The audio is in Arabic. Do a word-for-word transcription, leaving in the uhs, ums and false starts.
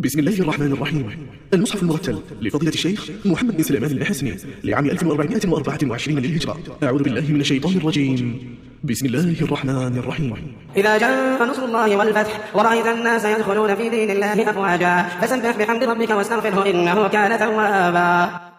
بسم الله الرحمن الرحيم. المصحف المرتل لفضيلة الشيخ محمد بن سليمان الحسني لعام ألف وأربعمائة وأربعة وعشرين للهجرة. أعوذ بالله من الشيطان الرجيم. بسم الله الرحمن الرحيم. إذا جاء نصر الله والفتح ورأيت الناس يدخلون في دين الله أفواجا فسبح بحمد ربك واستغفره إنه كان توابا.